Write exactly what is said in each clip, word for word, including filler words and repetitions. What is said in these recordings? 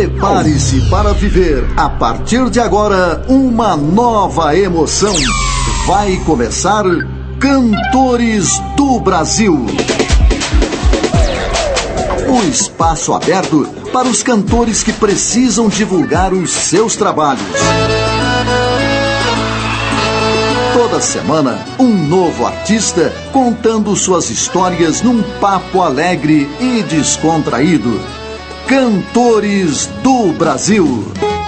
Prepare-se para viver, a partir de agora, uma nova emoção. Vai começar Cantores do Brasil. O espaço aberto para os cantores que precisam divulgar os seus trabalhos. Toda semana, um novo artista contando suas histórias num papo alegre e descontraído. Cantores do Brasil.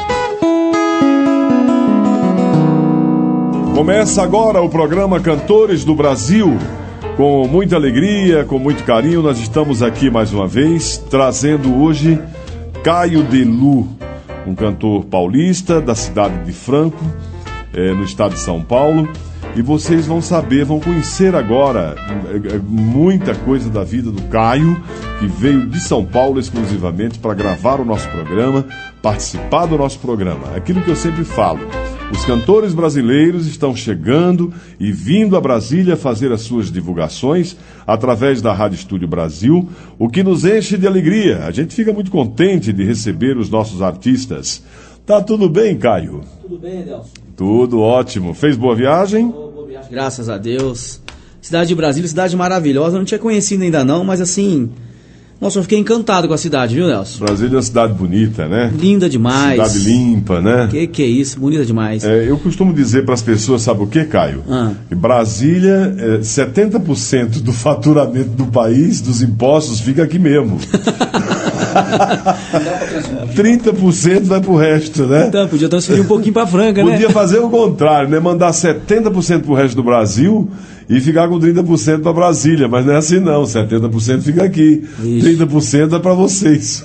Começa agora o programa Cantores do Brasil. Com muita alegria, com muito carinho, nós estamos aqui mais uma vez, trazendo hoje Caio Delu, um cantor paulista da cidade de Franco, é, no estado de São Paulo. E vocês vão saber, vão conhecer agora muita coisa da vida do Caio, que veio de São Paulo exclusivamente para gravar o nosso programa, participar do nosso programa. Aquilo que eu sempre falo, os cantores brasileiros estão chegando e vindo a Brasília fazer as suas divulgações através da Rádio Estúdio Brasil, o que nos enche de alegria. A gente fica muito contente de receber os nossos artistas. Tá tudo bem, Caio? Tudo bem, Adelson? Tudo ótimo. Fez boa viagem? Boa viagem, graças a Deus. Cidade de Brasília, cidade maravilhosa. Eu não tinha conhecido ainda não, mas assim... Nossa, eu fiquei encantado com a cidade, viu, Nelson? Brasília é uma cidade bonita, né? Linda demais. Cidade limpa, né? Que que é isso? Bonita demais. É, eu costumo dizer para as pessoas, sabe o que, Caio? Ah. Que Brasília, é, setenta por cento do faturamento do país, dos impostos, fica aqui mesmo. trinta por cento vai pro resto, né? Então, podia transferir um pouquinho pra Franca, né? Podia fazer o contrário, né? Mandar setenta por cento pro resto do Brasil e ficar com trinta por cento para Brasília, mas não é assim não, setenta por cento fica aqui, Ixi. trinta por cento é para vocês.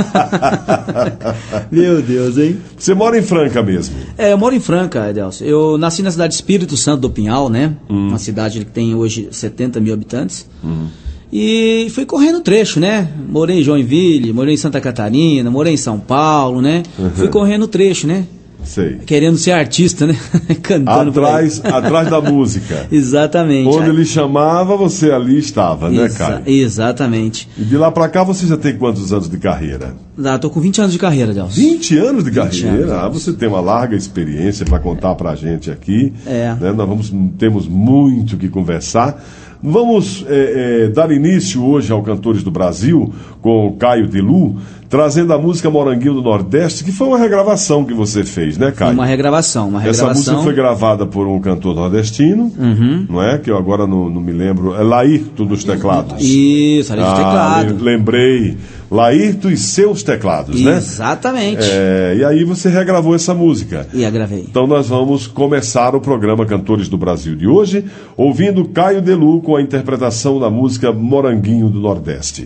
Meu Deus, hein? Você mora em Franca mesmo? É, eu moro em Franca, Adelson. Eu nasci na cidade de Espírito Santo do Pinhal, né? Hum. Uma cidade que tem hoje setenta mil habitantes. Hum. E fui correndo trecho, né? Morei em Joinville, morei em Santa Catarina, morei em São Paulo, né? Uhum. Fui correndo trecho, né? Sei. Querendo ser artista, né? Cantando atrás, atrás da música. Exatamente. Quando ele chamava, você ali estava, né, Exa- Caio? Exatamente. E de lá pra cá você já tem quantos anos de carreira? Ah, tô com vinte anos de carreira, Delcio. vinte anos de carreira? anos, ah, você tem uma larga experiência para contar pra gente aqui. É. Né? Nós vamos, temos muito que conversar. Vamos é, é, dar início hoje ao Cantores do Brasil com o Caio Delu, trazendo a música Moranguinho do Nordeste, que foi uma regravação que você fez, né, Caio? Uma regravação, uma regravação. Essa música foi gravada por um cantor nordestino, uhum. não é? Que eu agora não, não me lembro. É Laírto dos teclados. Isso, ali de ah, teclado. Lembrei. Laírto e seus teclados, né? Exatamente. É, e aí você regravou essa música. E agravei. Então nós vamos começar o programa Cantores do Brasil de hoje, ouvindo Caio Delu com a interpretação da música Moranguinho do Nordeste.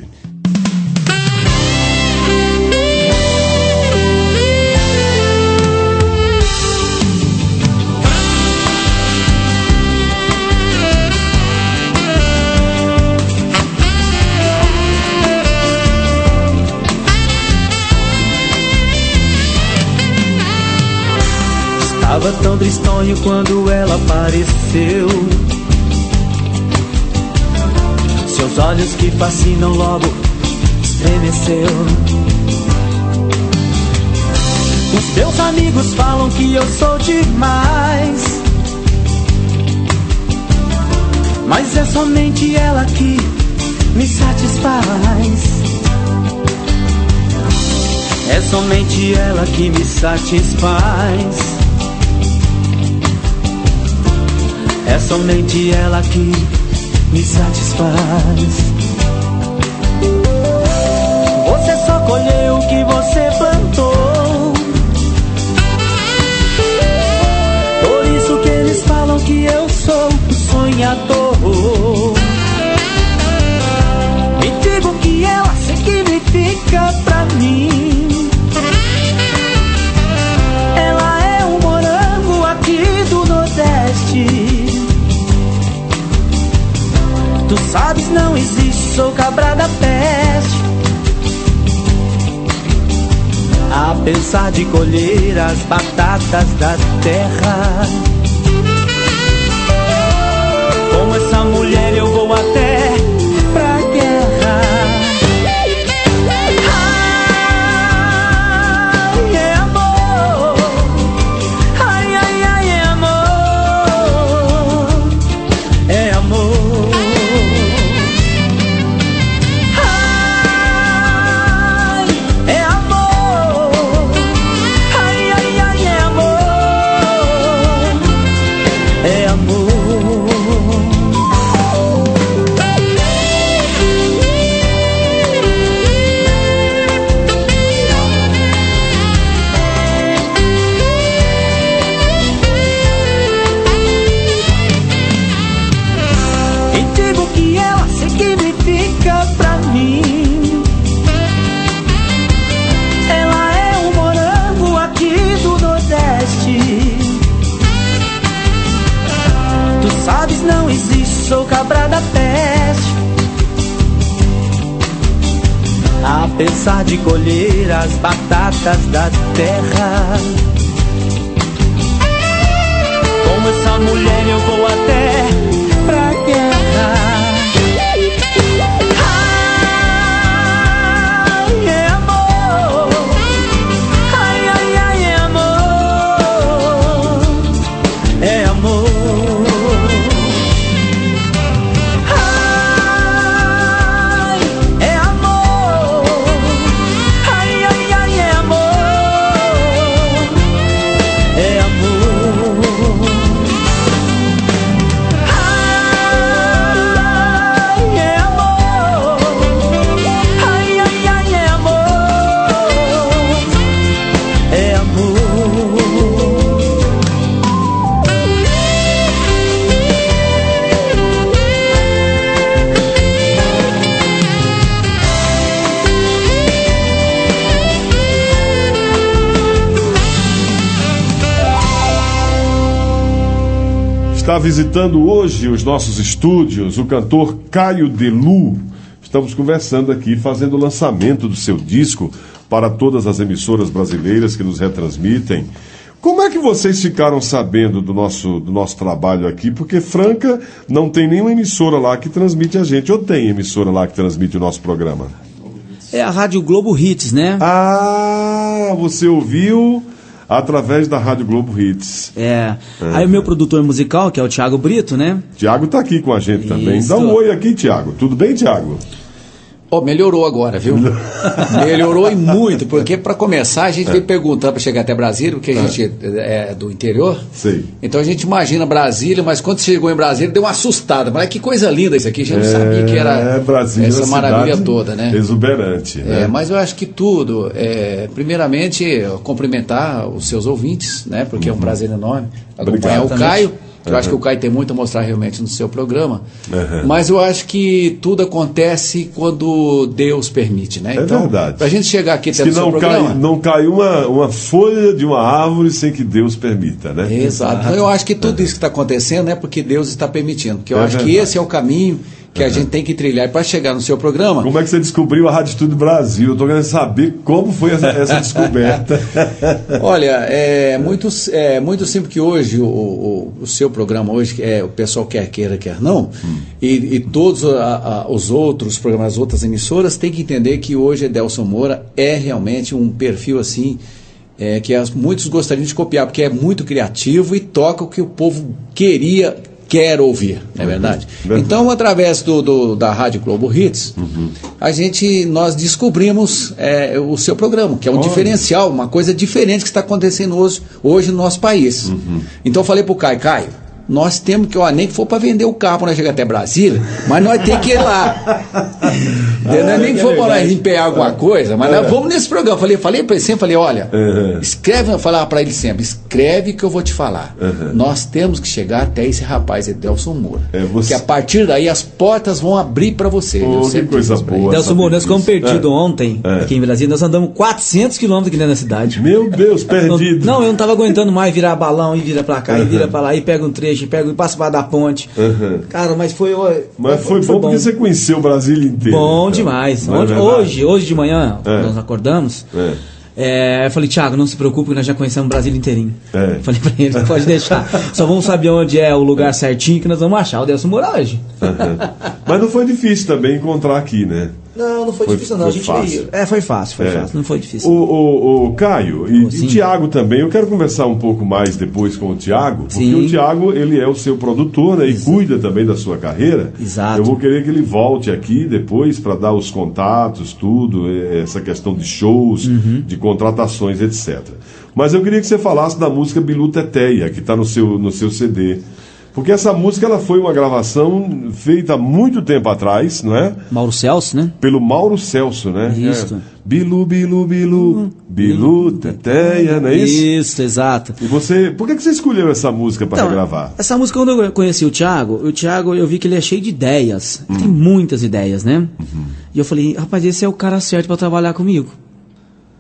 Tava tão tristonho quando ela apareceu. Seus olhos que fascinam logo estremeceu. Os meus amigos falam que eu sou demais, mas é somente ela que me satisfaz. É somente ela que me satisfaz. É somente ela que me satisfaz. Você só colheu o que você plantou. Por isso que eles falam que eu sou um sonhador. Me digo que ela significa pra mim. Ela é um morango aqui do Nordeste. Tu sabes, não existe, sou cabra da peste. Apesar de colher as batatas da terra, como essa mulher eu vou até pra guerra. Ah, pensar de colher as batatas da terra. Com essa mulher eu vou até pra guerra. Ai, é amor. Ai, ai, ai, é amor. É amor. Está visitando hoje os nossos estúdios o cantor Caio de Lu. Estamos conversando aqui, fazendo o lançamento do seu disco para todas as emissoras brasileiras que nos retransmitem. Como é que vocês ficaram sabendo do nosso, do nosso trabalho aqui? Porque Franca não tem nenhuma emissora lá que transmite a gente. Ou tem emissora lá que transmite o nosso programa? É a Rádio Globo Hits, né? Ah, você ouviu através da Rádio Globo Hits. É. Uhum. Aí o meu produtor musical, que é o Thiago Brito, né? Tiago tá aqui com a gente também. Isso. Dá um oi aqui, Tiago. Tudo bem, Tiago? Oh, melhorou agora, viu? Melhorou e muito, porque para começar a gente é. veio perguntando para chegar até Brasília, porque a é. gente é do interior. Sei. Então a gente imagina Brasília, mas quando chegou em Brasília deu uma assustada. Mas que coisa linda isso aqui, a gente não é, sabia que era Brasília, essa maravilha toda, né? Exuberante, né? É, mas eu acho que tudo, é, primeiramente, cumprimentar os seus ouvintes, né? Porque uhum. é um prazer enorme acompanhar Obrigado. o Caio. Eu uhum. acho que o Caio tem muito a mostrar realmente no seu programa. Uhum. Mas eu acho que tudo acontece quando Deus permite, né? É então, verdade. Pra gente chegar aqui até no seu não programa... Cai, não cai uma, uma folha de uma árvore sem que Deus permita, né? Exato. Então eu acho que tudo isso que está acontecendo é porque Deus está permitindo. Porque eu é acho verdade. que esse é o caminho que a gente tem que trilhar para chegar no seu programa. Como é que você descobriu a Rádio Estúdio Brasil? Eu estou querendo saber como foi essa, essa descoberta. Olha, é muito, é muito simples que hoje o, o, o seu programa hoje, é, o pessoal quer queira, quer não, hum. e, e todos a, a, os outros programas, as outras emissoras têm que entender que hoje Edelson Moura é realmente um perfil assim, é, que as, muitos gostariam de copiar, porque é muito criativo e toca o que o povo queria quer ouvir, não é verdade? Uhum. Então, através do, do, da Rádio Globo Hits, uhum. a gente, nós descobrimos é, o seu programa, que é um Olha. diferencial, uma coisa diferente que está acontecendo hoje, hoje no nosso país. Uhum. Então, eu falei para o Caio, Caio, nós temos que, ó, nem que for para vender o carro para nós chegar até Brasília, mas nós temos que ir lá. Ah, nem que for para nós empenhar alguma coisa, mas é. nós vamos nesse programa. Falei, falei para ele sempre, falei, olha, uhum. escreve, eu falava para ele sempre, escreve que eu vou te falar. Uhum. Nós temos que chegar até esse rapaz, Edelson Moura. É, você... Que a partir daí as portas vão abrir para você. Oh, que coisa boa. Edelson Moura, nós ficamos perdidos é. ontem, é. aqui em Brasília, nós andamos quatrocentos quilômetros aqui dentro da cidade. Meu Deus, perdido. Não, eu não estava aguentando mais virar balão e vira para cá, uhum. e vira para lá, e pega um trecho, e pega e passa para da ponte. Uhum. Cara, mas foi... Mas foi, foi, foi bom, bom porque você conheceu o Brasil inteiro. Bom então. demais. Hoje, é hoje, hoje de manhã, é. nós acordamos, é. É, eu falei, Thiago, não se preocupe que nós já conhecemos o Brasil inteirinho. É. Falei pra ele, pode deixar. Só vamos saber onde é o lugar certinho que nós vamos achar o Edelson Moura hoje. Uhum. Mas não foi difícil também encontrar aqui, né? Não, não foi, foi difícil não. Foi a gente fácil. veio. É, foi fácil, foi é. fácil. Não foi difícil. O, o, o Caio e, e Tiago também, eu quero conversar um pouco mais depois com o Tiago, porque Sim. o Tiago, ele é o seu produtor, né, e cuida também da sua carreira. Exato. Eu vou querer que ele volte aqui depois para dar os contatos, tudo, essa questão de shows, uhum. de contratações, etcétera. Mas eu queria que você falasse da música Bilu Teteia, que está no seu, no seu C D. Porque essa música ela foi uma gravação feita há muito tempo atrás, não é? Mauro Celso, né? Pelo Mauro Celso, né? Isso. É. Bilu, Bilu, Bilu, Bilu, Teteia, não é isso? Isso, exato. E você, por que que você escolheu essa música para então, gravar? Essa música, quando eu conheci o Thiago, o Thiago, eu vi que ele é cheio de ideias. Hum. Tem muitas ideias, né? Uhum. E eu falei, rapaz, esse é o cara certo para trabalhar comigo.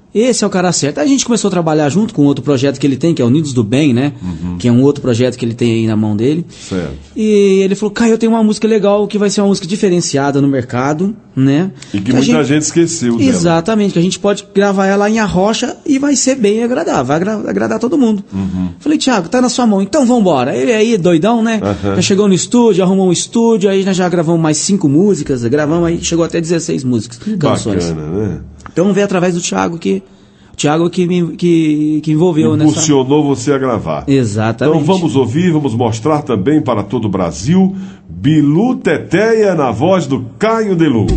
esse é o cara certo. Aí a gente começou a trabalhar junto com outro projeto que ele tem, que é o Unidos do Bem, né? Uhum. Que é um outro projeto que ele tem aí na mão dele. Certo. E ele falou, Caio, eu tenho uma música legal que vai ser uma música diferenciada no mercado, né? E que, que muita gente... gente esqueceu dela. Exatamente, que a gente pode gravar ela em arrocha e vai ser bem agradável, vai agra... agradar todo mundo. Uhum. Falei, Thiago, tá na sua mão, então vambora. Ele aí, doidão, né? Uhum. Já chegou no estúdio, arrumou um estúdio, aí nós já gravamos mais cinco músicas, gravamos aí, chegou até dezesseis músicas, que canções. Bacana, né? Então veio através do Thiago que... Thiago que me que, que envolveu nessa... Impulsionou você a gravar. Exatamente. Então vamos ouvir, vamos mostrar também para todo o Brasil Bilu Teteia na voz do Caio de Lu.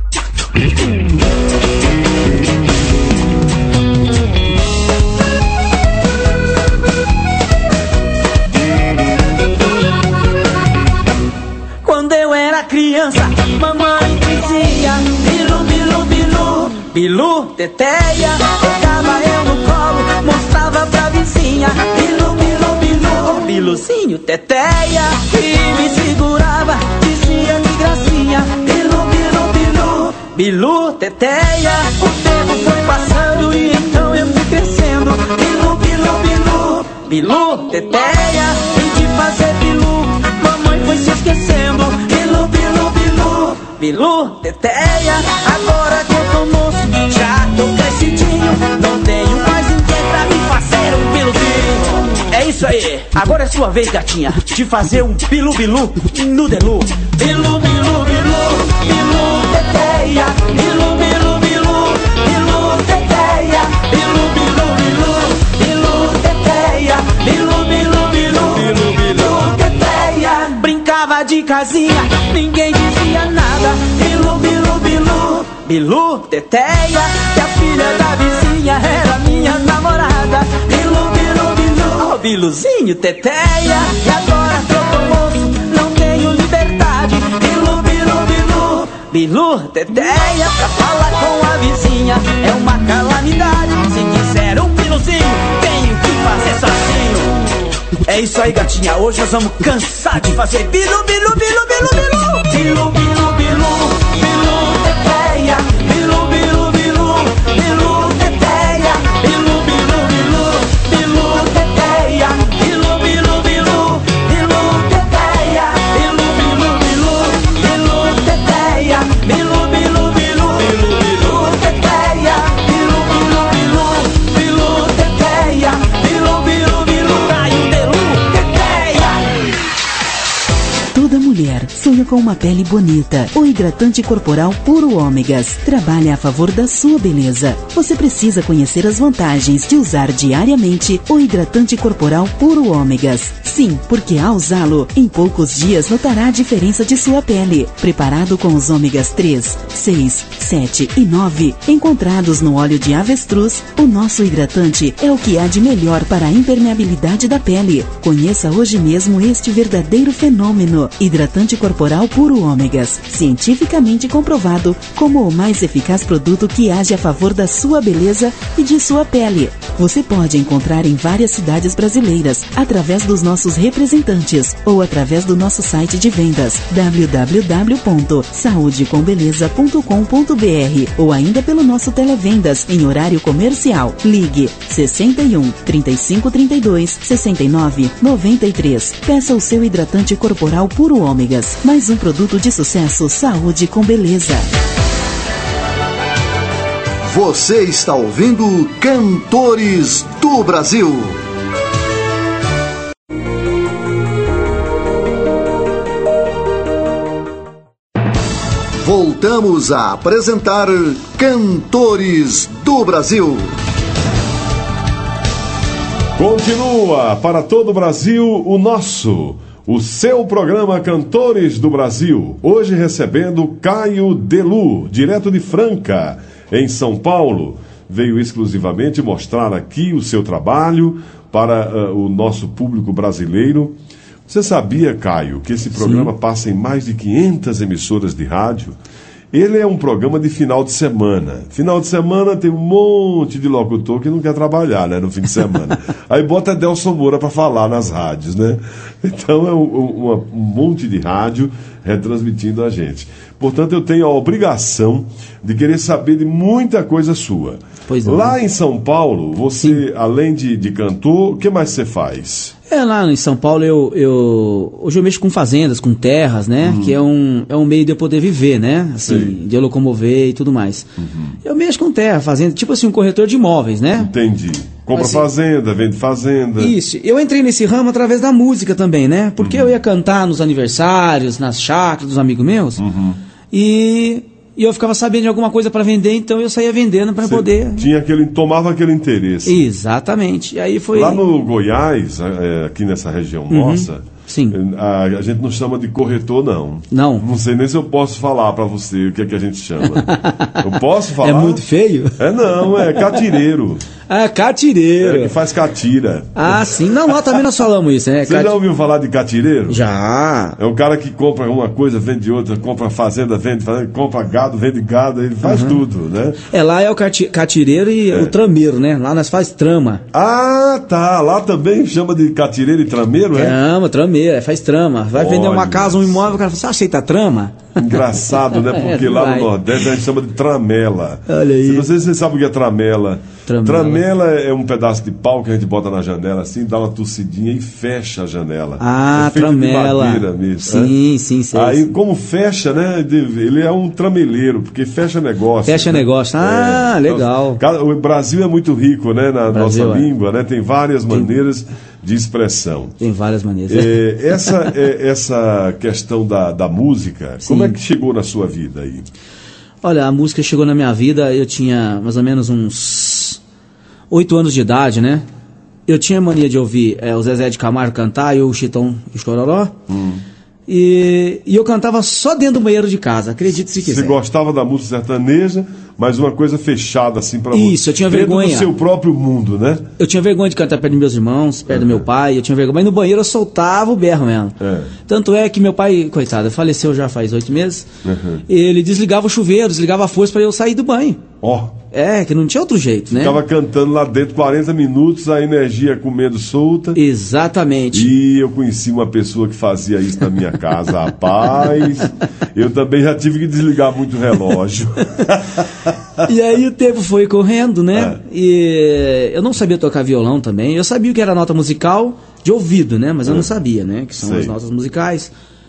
Quando eu era criança, mamãe dizia Bilu, Bilu, Bilu, Bilu Teteia. Pegava eu no colo, mostrava pra vizinha Bilu, Bilu, Bilu, Biluzinho Teteia. E me segurava, dizia que gracinha Bilu, Bilu, Bilu, Bilu Teteia. O tempo foi passando e então eu fui crescendo Bilu, Bilu, Bilu, Bilu Teteia. E de fazer Bilu, mamãe foi se esquecendo Bilu, Bilu, Bilu, Bilu Teteia. Agora que eu tô moço, já tô crescidinho, não tenho mais ninguém pra me fazer um biluzinho. É isso aí, agora é sua vez, gatinha, de fazer um bilu bilu no Delu. Bilu, bilu, bilu, bilu Teteia. Bilu, bilu, bilu, bilu Teteia. Bilu, bilu, bilu, bilu Teteia. Bilu, bilu, bilu, bilu, bilu Teteia. Brincava de casinha, ninguém dizia nada. Bilu, bilu, bilu, Bilu Teteia. Que a filha da vizinha era minha namorada. Bilu, bilu, bilu, Biluzinho Teteia. E agora que eu tô moço, não tenho liberdade. Bilu, bilu, bilu, Bilu Teteia. Pra falar com a vizinha é uma calamidade. Se quiser um biluzinho, tenho que fazer sozinho. É isso aí, gatinha, hoje nós vamos cansar de fazer bilu, bilu, bilu, bilu, bilu. Bilu, bilu, bilu, Bilu Teteia. Bilu, bilu, bilu, Bilu Teteia. Bilu, bilu, bilu, Bilu Teteia. Bilu, bilu, bilu, Bilu Teteia. Bilu, bilu, bilu, Bilu Teteia. Bilu, bilu, bilu, Bilu Teteia. Bilu, bilu, bilu, Bilu Teteia. Bilu, bilu, bilu, Caio de Lu Teteia. Toda mulher sonha com uma pele bonita. O hidratante corporal Puro Ômegas trabalha a favor da sua beleza. Você precisa conhecer as vantagens de usar diariamente o hidratante corporal Puro Ômegas. Sim, porque ao usá-lo, em poucos dias notará a diferença de sua pele. Preparado com os ômegas três, seis, sete e nove, encontrados no óleo de avestruz, o nosso hidratante é o que há de melhor para a impermeabilidade da pele. Conheça hoje mesmo este verdadeiro fenômeno. Hidratante corporal Puro Ômegas, cientificamente comprovado como o mais eficaz produto que age a favor da sua beleza e de sua pele. Você pode encontrar em várias cidades brasileiras, através dos nossos representantes ou através do nosso site de vendas w w w ponto saúde com beleza ponto com ponto b r ou ainda pelo nosso televendas em horário comercial. Ligue sessenta e um, trinta e cinco, trinta e dois, sessenta e nove, noventa e três. Peça o seu hidratante corporal Puro Ômegas, mais um produto de sucesso Saúde com Beleza. Você está ouvindo Cantores do Brasil. Voltamos a apresentar Cantores do Brasil. Continua para todo o Brasil o nosso, o seu programa Cantores do Brasil. Hoje recebendo Caio de Lu, direto de Franca, em São Paulo. Veio exclusivamente mostrar aqui o seu trabalho para uh, o nosso público brasileiro. Você sabia, Caio, que esse programa Sim. passa em mais de quinhentas emissoras de rádio Ele é um programa de final de semana. Final de semana tem um monte de locutor que não quer trabalhar, né, no fim de semana. Aí bota Delson Moura para falar nas rádios, né? Então é um, um, um monte de rádio retransmitindo a gente. Portanto, eu tenho a obrigação de querer saber de muita coisa sua. Pois é. Lá em São Paulo, você, Sim. além de, de cantor, o que mais você faz? É, lá em São Paulo, eu, eu hoje eu mexo com fazendas, com terras, né? Uhum. Que é um, é um meio de eu poder viver, né? Assim, Sim. de eu locomover e tudo mais. Uhum. Eu mexo com terra, fazenda, tipo assim, um corretor de imóveis, né? Entendi. Compra assim, fazenda, vende fazenda. Isso. Eu entrei nesse ramo através da música também, né? Porque uhum. eu ia cantar nos aniversários, nas chácaras dos amigos meus. Uhum. E... E eu ficava sabendo de alguma coisa para vender, então eu saía vendendo para poder... Tinha aquele, tomava aquele interesse. Exatamente. E aí foi... Lá no Goiás, é, aqui nessa região uhum. nossa, Sim. A, a gente não chama de corretor, não. Não. Não sei nem se eu posso falar para você o que é que a gente chama. Eu posso falar? É muito feio? É não, é catireiro. Ah, catireiro. É, que faz catira. Ah, sim. Não, lá também nós falamos isso, né? Você Cati... já ouviu falar de catireiro? Já. É o cara que compra uma coisa, vende outra, compra fazenda, vende fazenda, compra gado, vende gado, ele faz uhum. tudo, né? É, lá é o cati... catireiro e é. o trameiro, né? Lá nós faz trama. Ah, tá. Lá também chama de catireiro e trameiro, é? Trama, trameiro, é, faz trama. Vai Olha vender uma casa, um imóvel, o cara fala, você aceita a trama? Engraçado, né? Porque é, lá vai. no Nordeste a gente chama de tramela. Olha aí. Não sei se você sabe o que é tramela. Tramela. Tramela é um pedaço de pau que a gente bota na janela assim, dá uma tossidinha e fecha a janela. Ah, é feito tramela. De madeira mesmo. Sim, é? sim, sim. Aí, como fecha, né? Ele é um trameleiro, porque fecha negócio. Fecha né? negócio. Ah, é. legal. Então, o Brasil é muito rico, né? Na Brasil, nossa é. língua, né? Tem várias tem, maneiras de expressão. Tem várias maneiras. É, essa, é, essa questão da, da música, sim. como é que chegou na sua vida aí? Olha, a música chegou na minha vida, eu tinha mais ou menos uns oito anos de idade, né? Eu tinha mania de ouvir é, o Zezé de Camargo cantar e o Chitão e o Chororó. Hum. E, e eu cantava só dentro do banheiro de casa, acredite se quiser. Você gostava da música sertaneja, mas uma coisa fechada assim pra você. Isso, eu tinha dentro vergonha. do seu próprio mundo, né? Eu tinha vergonha de cantar perto dos meus irmãos, perto uhum. do meu pai, eu tinha vergonha. Mas no banheiro eu soltava o berro mesmo. É. Tanto é que meu pai, coitado, faleceu já faz oito meses. Uhum. Ele desligava o chuveiro, desligava a força para eu sair do banho. Ó. Oh. É, que não tinha outro jeito, né? Ficava cantando lá dentro quarenta minutos, a energia comendo solta. Exatamente. E eu conheci uma pessoa que fazia isso na minha casa, rapaz. Eu também já tive que desligar muito o relógio. E aí o tempo foi correndo, né? É. E eu não sabia tocar violão também. Eu sabia o que era nota musical de ouvido, né? Mas eu é. não sabia, né? Que são Sei. as notas musicais.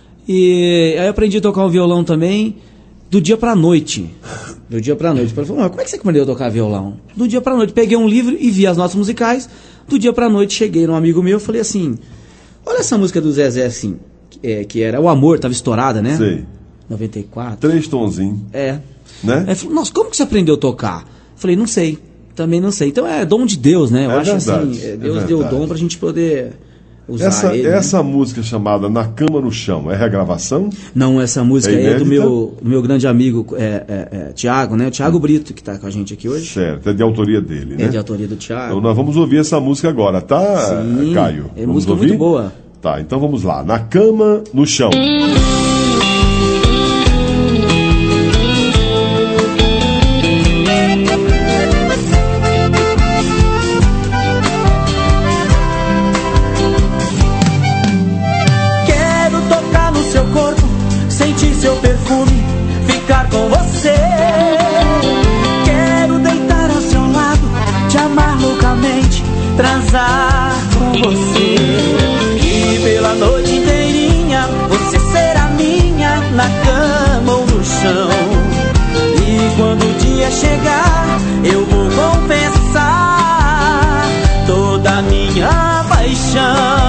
E aí eu aprendi a tocar o violão também do dia pra noite. Do dia pra noite. Ele falou, mas como é que você aprendeu a tocar violão? Do dia pra noite. Peguei um livro e vi as notas musicais. Do dia pra noite cheguei num amigo meu e falei assim, olha essa música do Zezé assim, que, é, que era O Amor, tava estourada, né? Sei. noventa e quatro. Três tonzinhos. É. Né? Ele falou, nossa, como que você aprendeu a tocar? Falei, não sei. Também não sei. Então é dom de Deus, né? Eu é acho verdade, assim, é Deus é deu o dom pra gente poder usar essa, ele. Essa né? música chamada Na Cama no Chão, é regravação? Não, essa música é, é do meu, do meu grande amigo é, é, é, Tiago, né? O Tiago hum. Brito, que está com a gente aqui hoje. Certo, é de autoria dele, né? É de autoria do Tiago. Então nós vamos ouvir essa música agora, tá, Sim, Caio? É vamos música ouvir? muito boa. Tá, então vamos lá. Na Cama no Chão. Seu perfume, ficar com você. Quero deitar ao seu lado, te amar loucamente, transar com você. E pela noite inteirinha você será minha, na cama ou no chão. E quando o dia chegar, eu vou confessar toda a minha paixão.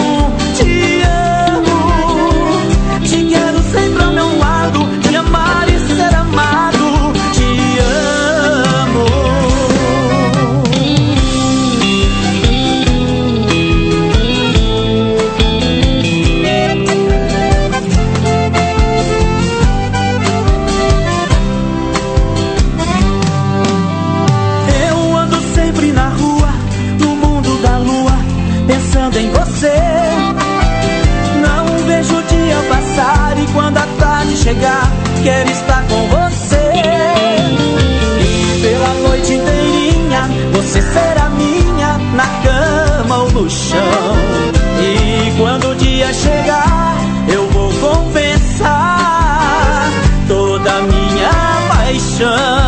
Te quero sempre ao meu lado, te amar e quero estar com você. E pela noite inteirinha você será minha, na cama ou no chão. E quando o dia chegar eu vou confessar toda a minha paixão.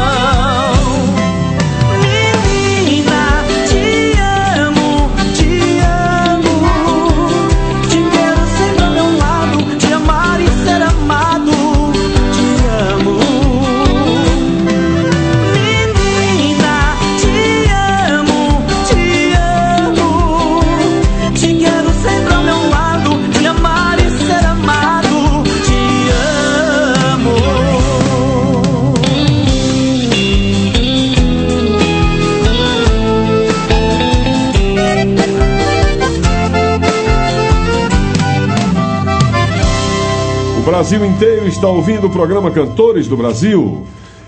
O Brasil inteiro está ouvindo o programa Cantores do Brasil.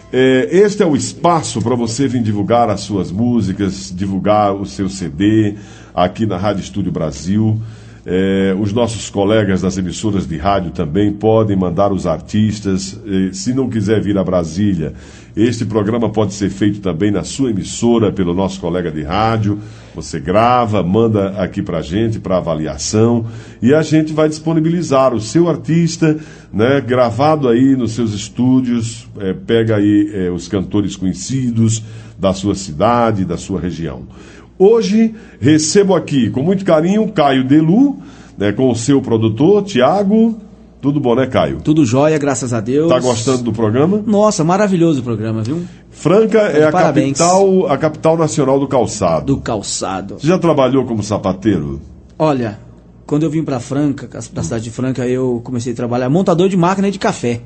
É, este é o espaço para você vir divulgar as suas músicas, divulgar o seu C D aqui na Rádio Estúdio Brasil. É, os nossos colegas das emissoras de rádio também podem mandar os artistas. É, se não quiser vir a Brasília, este programa pode ser feito também na sua emissora pelo nosso colega de rádio. Você grava, manda aqui pra gente, para avaliação, e a gente vai disponibilizar o seu artista, né, gravado aí nos seus estúdios. É, pega aí é, os cantores conhecidos da sua cidade, da sua região. Hoje recebo aqui com muito carinho Caio Delu, né, com o seu produtor Tiago. Tudo bom, né, Caio? Tudo jóia, graças a Deus. Tá gostando do programa? Nossa, maravilhoso o programa, viu? Franca é a parabéns. capital, a capital nacional do calçado. Do calçado. Você já trabalhou como sapateiro? Olha, quando eu vim pra Franca, pra cidade de Franca, eu comecei a trabalhar montador de máquina de café.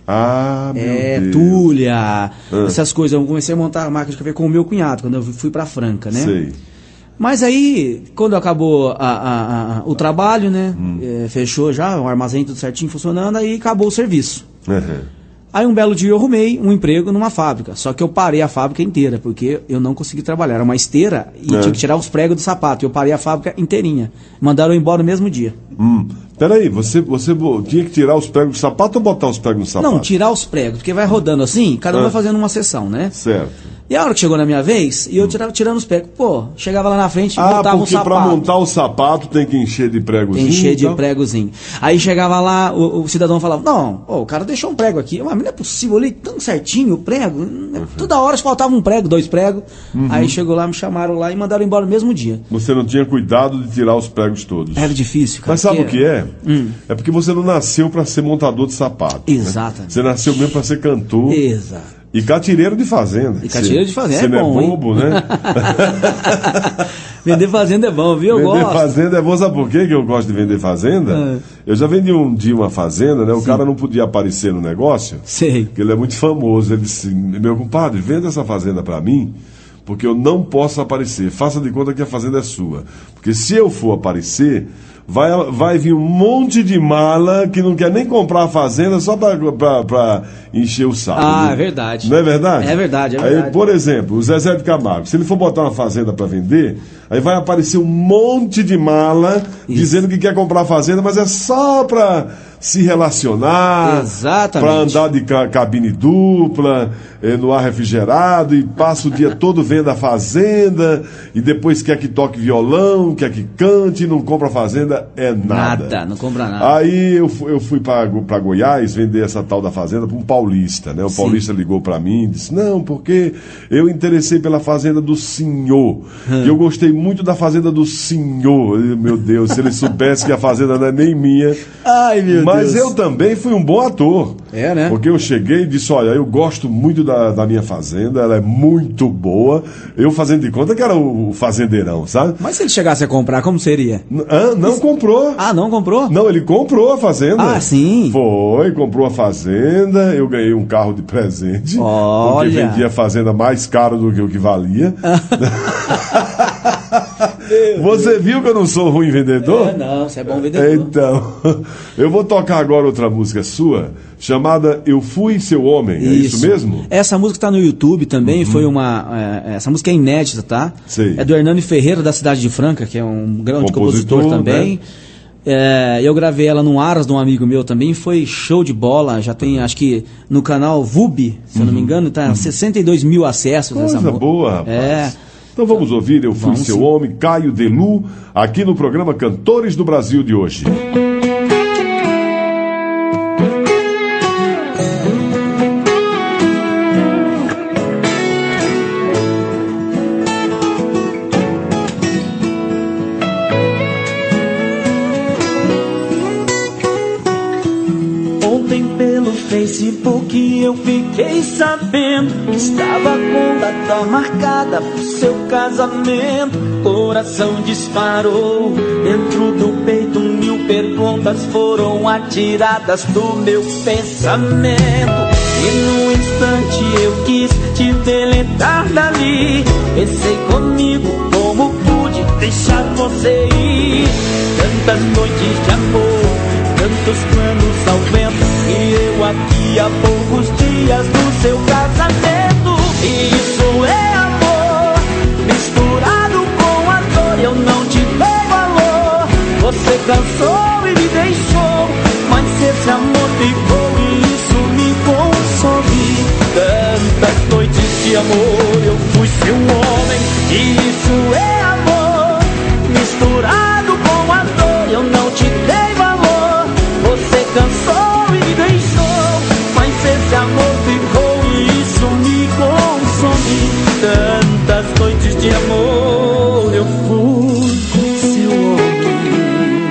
Ah, meu É, Deus. tulha, Ah. essas coisas. Eu comecei a montar máquina de café com o meu cunhado, quando eu fui pra Franca, né? Sei. Mas aí, quando acabou a- a- a- o trabalho, né? Hum. É, fechou já, o armazém tudo certinho funcionando, aí acabou o serviço. Uhum. Aí um belo dia eu arrumei um emprego numa fábrica, só que eu parei a fábrica inteira, porque eu não consegui trabalhar. Era uma esteira e É. tinha que tirar os pregos do sapato. Eu parei a fábrica inteirinha. Mandaram eu embora no mesmo dia. Hum. Peraí, você, você bo- tinha que tirar os pregos do sapato ou botar os pregos no sapato? Não, tirar os pregos, porque vai rodando assim, cada um Ah. vai fazendo uma sessão, né? Certo. E a hora que chegou na minha vez, e eu tirava, tirando os pregos, pô, chegava lá na frente e Ah, botava um porque sapato. pra montar o sapato tem que encher de pregozinho. Encher de então? pregozinho. Aí chegava lá, o, o cidadão falava, não, ó, o cara deixou um prego aqui. Mas não é possível, eu olhei tão certinho o prego. Uhum. Toda hora faltava um prego, dois pregos. Aí chegou lá, me chamaram lá e mandaram embora no mesmo dia. Você não tinha cuidado de tirar os pregos todos. Era difícil, cara. Mas sabe o porque- que é? Hum. É porque você não nasceu pra ser montador de sapato. né? Exatamente. Você nasceu mesmo pra ser cantor. Exato. E catireiro de fazenda. E catireiro de fazenda Você é não bom, é hein? bobo, né? Vender fazenda é bom, viu? Eu Vender gosto. fazenda é bom. Sabe por quê que eu gosto de vender fazenda? É. Eu já vendi um dia uma fazenda, né? O cara não podia aparecer no negócio, Sei. porque ele é muito famoso. Ele disse, meu compadre, venda essa fazenda pra mim, porque eu não posso aparecer. Faça de conta que a fazenda é sua. Porque se eu for aparecer, vai, vai vir um monte de mala que não quer nem comprar a fazenda só pra, pra, pra encher o saco. Ah, né? é verdade. Não é verdade? É verdade, é Aí, verdade. por exemplo, o Zezé de Camargo, se ele for botar uma fazenda para vender, aí vai aparecer um monte de mala Isso. dizendo que quer comprar a fazenda, mas é só para se relacionar, Exatamente. para andar de ca- cabine dupla, eh, no ar refrigerado, e passa o dia todo vendo a fazenda, e depois quer que toque violão, quer que cante, e não compra a fazenda, é nada. Nada, não compra nada. Aí eu, fu- eu fui para Goiás vender essa tal da fazenda para um paulista, né? O Sim. paulista ligou para mim e disse, não, porque eu interessei pela fazenda do senhor, Hum. e eu gostei muito da fazenda do senhor. Eu, meu Deus, se ele soubesse que a fazenda não é nem minha. Ai, meu Mas Deus. eu também fui um bom ator. É, né? Porque eu cheguei e disse, olha, eu gosto muito da, da minha fazenda, ela é muito boa. Eu fazendo de conta que era o, o fazendeirão, sabe? Mas se ele chegasse a comprar, como seria? N- ah, não comprou. Ah, não comprou? Não, ele comprou a fazenda. Ah, sim. Foi, comprou a fazenda, eu ganhei um carro de presente. Olha. Porque vendia a fazenda mais caro do que o que valia. Você viu que eu não sou ruim vendedor? É, não, você é bom vendedor. Então, eu vou tocar agora outra música sua, chamada Eu Fui Seu Homem. É isso mesmo? Essa música está no YouTube também, foi uma... é, essa música é inédita, tá? Sei. É do Hernani Ferreira, da cidade de Franca, que é um grande Compositor, compositor, também. né? É, eu gravei ela num Aras de um amigo meu também, foi show de bola. Já tem, acho que no canal V U B, se uhum. eu não me engano, tá uhum. sessenta e dois mil acessos. Coisa essa boa, rapaz. É. Então vamos ouvir Eu Fui Vamos Seu sim. Homem, Caio de Lu, aqui no programa Cantores do Brasil de hoje. Facebook eu fiquei sabendo que estava com data marcada pro seu casamento. Coração disparou dentro do peito, mil perguntas foram atiradas do meu pensamento. E num instante eu quis te deletar dali. Pensei comigo como pude deixar você ir. Tantas noites de amor, tantos planos ao vento, e eu aqui há poucos dias do seu casamento. E isso é amor, misturado com a dor. Eu não te dei valor, você cansou e me deixou, mas esse amor ficou e isso me consome. Tantas noites de amor, eu fui seu homem. E isso é amor, misturado com a dor. Eu não te dei valor, você cansou e me deixou, mas esse amor ficou e isso me consome. Tantas noites de amor, eu fui seu homem.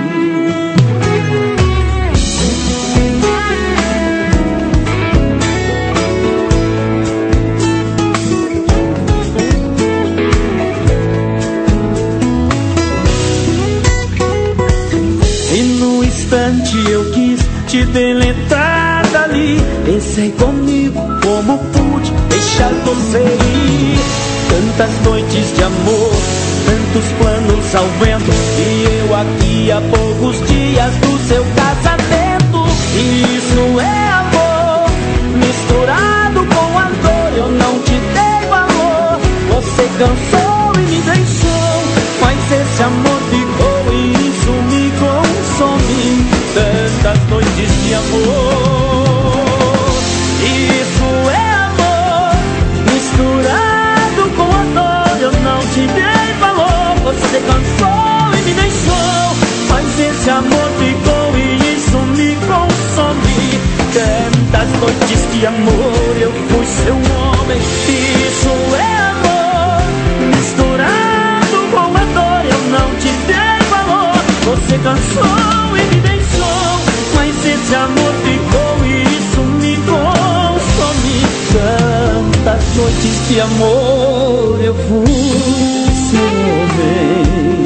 E no instante eu quis te deletar dali. Pensei comigo como pude deixar você ir. Tantas noites de amor, tantos planos ao vento, e eu aqui há poucos dias do seu casamento. E isso é amor, misturado com a dor. Eu não te dei valor, você cansou e me deixou, mas esse amor ficou e isso me consome. Tantas noites de amor, isso é amor, misturado com a dor. Eu não te dei valor, você cansou e me deixou, mas esse amor ficou e isso me consome. Tantas noites de amor, eu fui seu homem. Isso é amor, misturado com a dor. Eu não te dei valor, você cansou e me deixou, mas esse amor ficou e isso me consome. Tantas noites de amor, eu fui seu homem.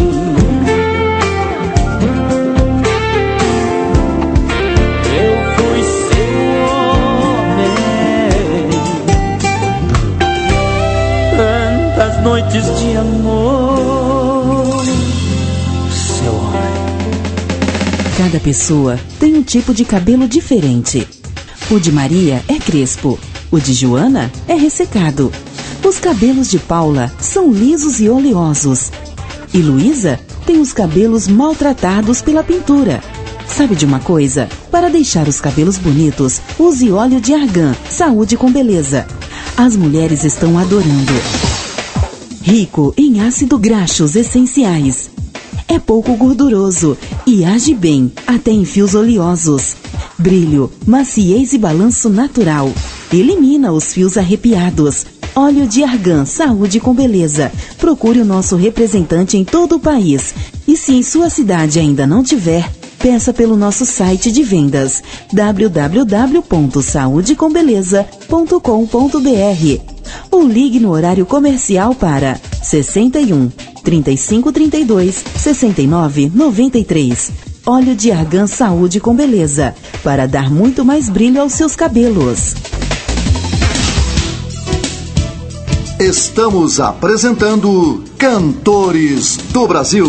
Eu fui seu homem. Tantas noites de amor, seu homem. Cada pessoa tem um tipo de cabelo diferente. O de Maria é crespo, o de Joana é ressecado. Os cabelos de Paula são lisos e oleosos. E Luísa tem os cabelos maltratados pela pintura. Sabe de uma coisa? Para deixar os cabelos bonitos, use óleo de argan, saúde com beleza. As mulheres estão adorando. Rico em ácido graxos essenciais. É pouco gorduroso e age bem, até em fios oleosos. Brilho, maciez e balanço natural. Elimina os fios arrepiados. Óleo de argan, saúde com beleza. Procure o nosso representante em todo o país. E se em sua cidade ainda não tiver, peça pelo nosso site de vendas w w w ponto saúde com beleza ponto com ponto b r ou ligue no horário comercial para sessenta e um, trinta e cinco, trinta e dois, sessenta e nove, noventa e três. Óleo de argan, saúde com beleza, para dar muito mais brilho aos seus cabelos. Estamos apresentando Cantores do Brasil.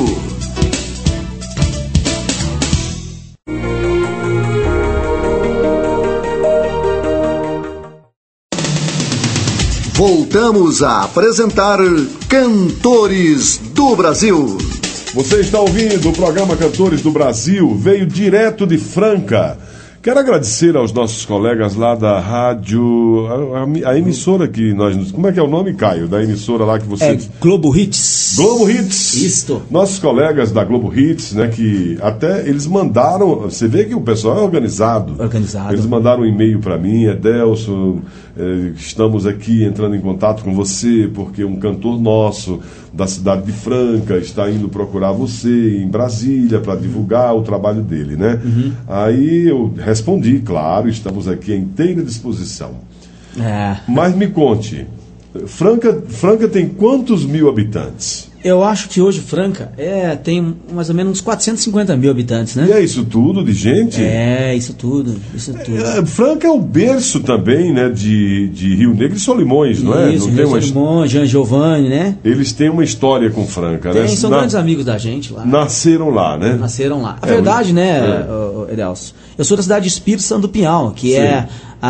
Voltamos a apresentar Cantores do Brasil. Você está ouvindo o programa Cantores do Brasil, veio direto de Franca. Quero agradecer aos nossos colegas lá da rádio, a, a, a emissora que nós... Como é que é o nome, Caio? Da emissora lá que você... É Globo Hits. Globo Hits. Isto. Nossos colegas da Globo Hits, né, que até eles mandaram... Você vê que o pessoal é organizado. Organizado. Eles mandaram um e-mail para mim, Edelson, eh, estamos aqui entrando em contato com você, porque um cantor nosso da cidade de Franca está indo procurar você em Brasília para divulgar o trabalho dele, né? Uhum. Aí eu respondi, claro, estamos aqui à inteira disposição. É. Mas me conte, Franca, Franca tem quantos mil habitantes? Eu acho que hoje Franca é, tem mais ou menos uns quatrocentos e cinquenta mil habitantes, né? E é isso tudo de gente? É, isso tudo, isso tudo. É, Franca é o berço também, né, de, de Rio Negro e Solimões, não é? Isso, não Rio tem Solimões, Jean Giovanni, né? Eles têm uma história com Franca, tem, né? São Na... grandes amigos da gente lá. Nasceram lá, né? Nasceram lá. A é, verdade, eu... né, é. Edelson? Eu sou da cidade de Espírito Santo do Pinhal, que Sim. é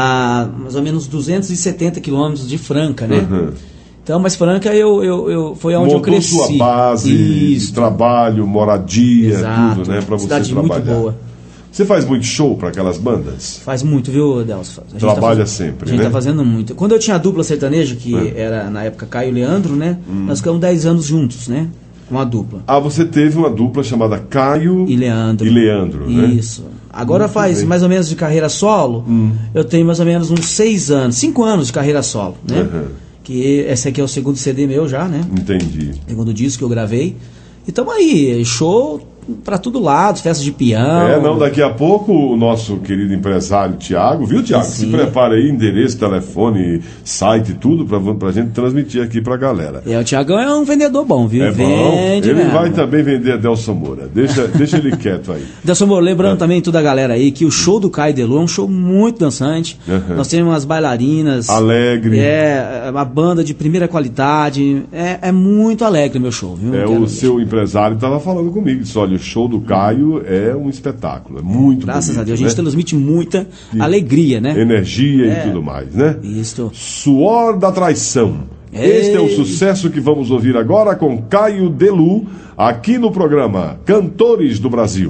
a mais ou menos duzentos e setenta quilômetros de Franca, né? Uhum. Então, mas Franca eu, eu, eu, foi onde Montou eu cresci. Sua base Isso. de trabalho, moradia, Exato. tudo, né? Pra você Cidade trabalhar. Muito boa. Você faz muito show para aquelas bandas? Faz muito, viu, Delcio? Trabalha tá fazendo, sempre, A gente né? tá fazendo muito. Quando eu tinha a dupla sertaneja, que é. era na época Caio e Leandro, né? Hum. Nós ficamos dez anos juntos, né? Com a dupla. Ah, você teve uma dupla chamada Caio e Leandro. E Leandro, né? Isso. Agora muito faz bem. mais ou menos de carreira solo, hum. eu tenho mais ou menos uns seis anos, cinco anos de carreira solo, né? Uhum. Que esse aqui é o segundo C D meu já, né? Entendi. Segundo disco que eu gravei. E tamo aí, show pra todo lado, festa de peão. É, não, daqui a pouco o nosso querido empresário Tiago, viu, Tiago? Se prepara aí, endereço, telefone, site, tudo pra, pra gente transmitir aqui pra galera. É, o Tiagão é um vendedor bom, viu? É bom. Vende ele mesmo. vai também vender a Delson Moura. Deixa, deixa ele quieto aí. Delson Moura, lembrando é. também toda a galera aí que o show do Caio Delu é um show muito dançante. Uhum. Nós temos umas bailarinas. Alegre. É, uma banda de primeira qualidade. É, é muito alegre meu show, viu? É, o seu empresário estava falando comigo, disse, olha, o show do Caio é um espetáculo, é muito Graças bonito, a Deus, né? a gente transmite muita e alegria, né? Energia é. e tudo mais, né? Isso. Suor da Traição. Ei. Este é o sucesso que vamos ouvir agora com Caio Delu, aqui no programa Cantores do Brasil.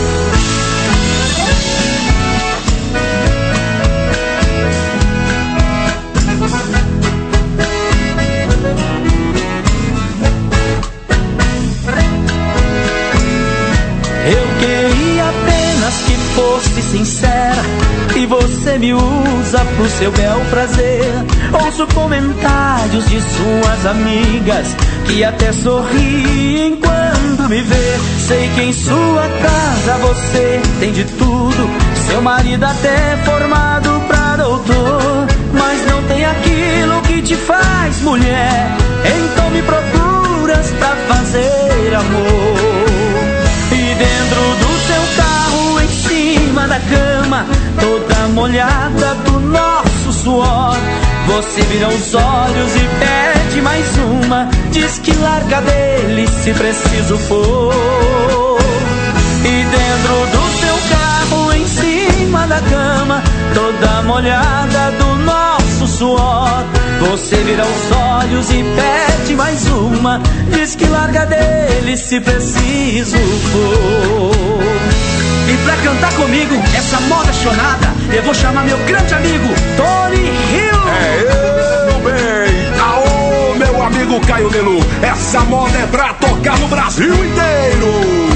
Sincera, e você me usa pro seu bel prazer. Ouço comentários de suas amigas que até sorriem quando me vê. Sei que em sua casa você tem de tudo, seu marido até formado pra doutor, mas não tem aquilo que te faz mulher. Então me procuras pra fazer amor. E dentro do seu carro, em cima da cama, toda molhada do nosso suor, você vira os olhos e pede mais uma. Diz que larga dele se preciso for. E dentro do seu carro, em cima da cama, toda molhada do nosso suor, você vira os olhos e pede mais uma. Diz que larga dele se preciso for. E pra cantar comigo essa moda chonada, eu vou chamar meu grande amigo Tony Hill. É eu, bem. Aô, meu amigo Caio Delu, essa moda é pra tocar no Brasil inteiro.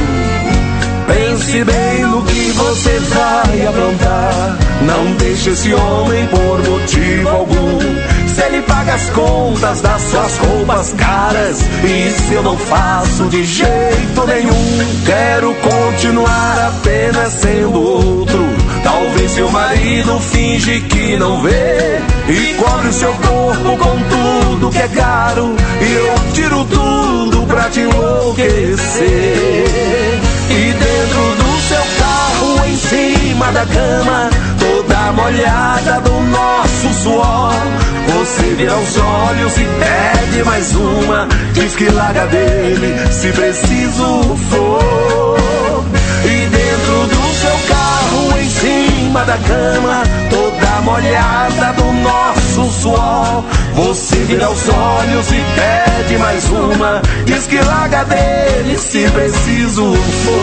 Pense bem no que você vai aprontar. Não deixe esse homem por motivo algum. Se ele paga as contas das suas roupas caras, isso eu não faço de jeito nenhum. Quero continuar apenas sendo outro. Talvez seu marido finge que não vê e cobre o seu corpo com tudo que é caro, e eu tiro tudo pra te enlouquecer. E dentro do seu carro, em cima da cama, toda molhada do nosso suor, você vira os olhos e pede mais uma. Diz que larga dele se preciso for. E dentro do seu carro, em cima da cama, toda molhada do nosso nosso suor. Você vira os olhos e pede mais uma, diz que larga dele se preciso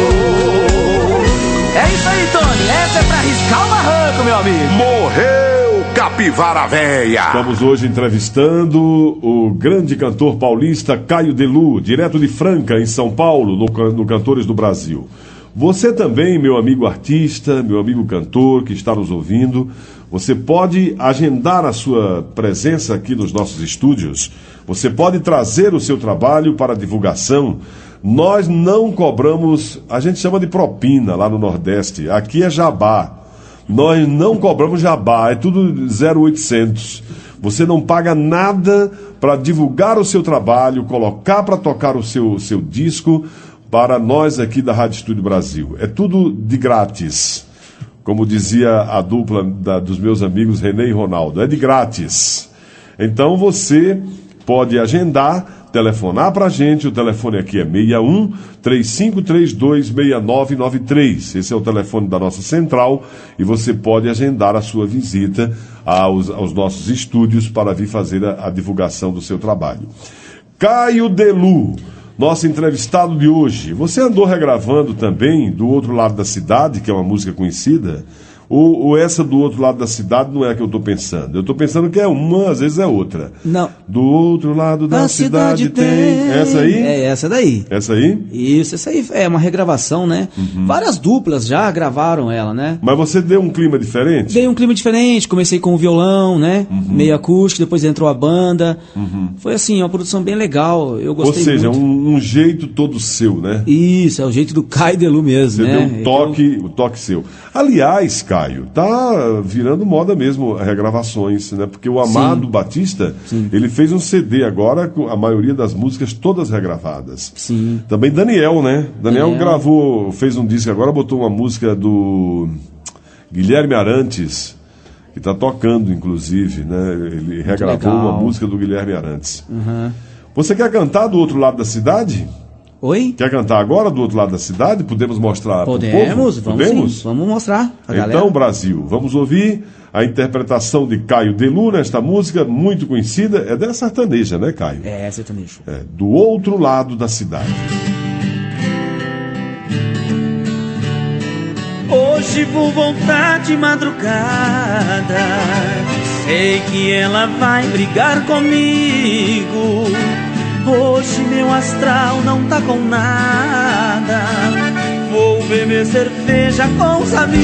for. É isso aí, Tony, essa é pra riscar o barranco, meu amigo. Morreu Capivara Véia. Estamos hoje entrevistando o grande cantor paulista Caio de Lu, direto de Franca, em São Paulo, no, no Cantores do Brasil. Você também, meu amigo artista, meu amigo cantor que está nos ouvindo, você pode agendar a sua presença aqui nos nossos estúdios. Você pode trazer o seu trabalho para divulgação. Nós não cobramos, a gente chama de propina lá no Nordeste, aqui é jabá. Nós não cobramos jabá, é tudo zero oitocentos. Você não paga nada para divulgar o seu trabalho, colocar para tocar o seu, seu disco para nós aqui da Rádio Estúdio Brasil. É tudo de grátis. Como dizia a dupla da, dos meus amigos René e Ronaldo, é de grátis. Então você pode agendar, telefonar para a gente, o telefone aqui é seis um, três cinco três dois, seis nove nove três. Esse é o telefone da nossa central e você pode agendar a sua visita aos, aos nossos estúdios para vir fazer a, a divulgação do seu trabalho. Caio de Lu, nosso entrevistado de hoje. Você andou regravando também Do Outro Lado da Cidade, que é uma música conhecida? Ou, ou essa Do Outro Lado da Cidade não é a que eu estou pensando? Eu estou pensando que é uma, às vezes é outra. Não. Do outro lado da, da cidade, cidade tem... tem... Essa aí? É essa daí. Essa aí? Isso, essa aí é uma regravação, né? Uhum. Várias duplas já gravaram ela, né? Mas você deu um clima diferente? Dei um clima diferente, comecei com o violão, né? Uhum. Meio acústico, depois entrou a banda. Uhum. Foi assim, uma produção bem legal, eu gostei muito. Ou seja, um, um jeito todo seu, né? Isso, é o jeito do Caio de Lu mesmo, você né? Você deu um toque, então... o toque seu. Aliás, Caio, tá virando moda mesmo regravações, né? Porque o Amado Sim. Batista, Sim. ele fez um C D agora com a maioria das músicas todas regravadas. Sim. Também Daniel, né? Daniel, Daniel gravou, fez um disco agora, botou uma música do Guilherme Arantes, que tá tocando, inclusive, né? Ele regravou uma música do Guilherme Arantes. Uhum. Você quer cantar Do Outro Lado da Cidade? Oi? Quer cantar agora Do Outro Lado da Cidade? Podemos mostrar Podemos, pro povo? Vamos, Podemos? Sim, vamos mostrar pra Então, galera. Brasil, vamos ouvir a interpretação de Caio de Lu nesta música muito conhecida. É da sertaneja, né, Caio? É, sertanejo. É, Do Outro Lado da Cidade. Hoje vou voltar de madrugada, sei que ela vai brigar comigo. Hoje meu astral não tá com nada, vou beber cerveja com os amigos.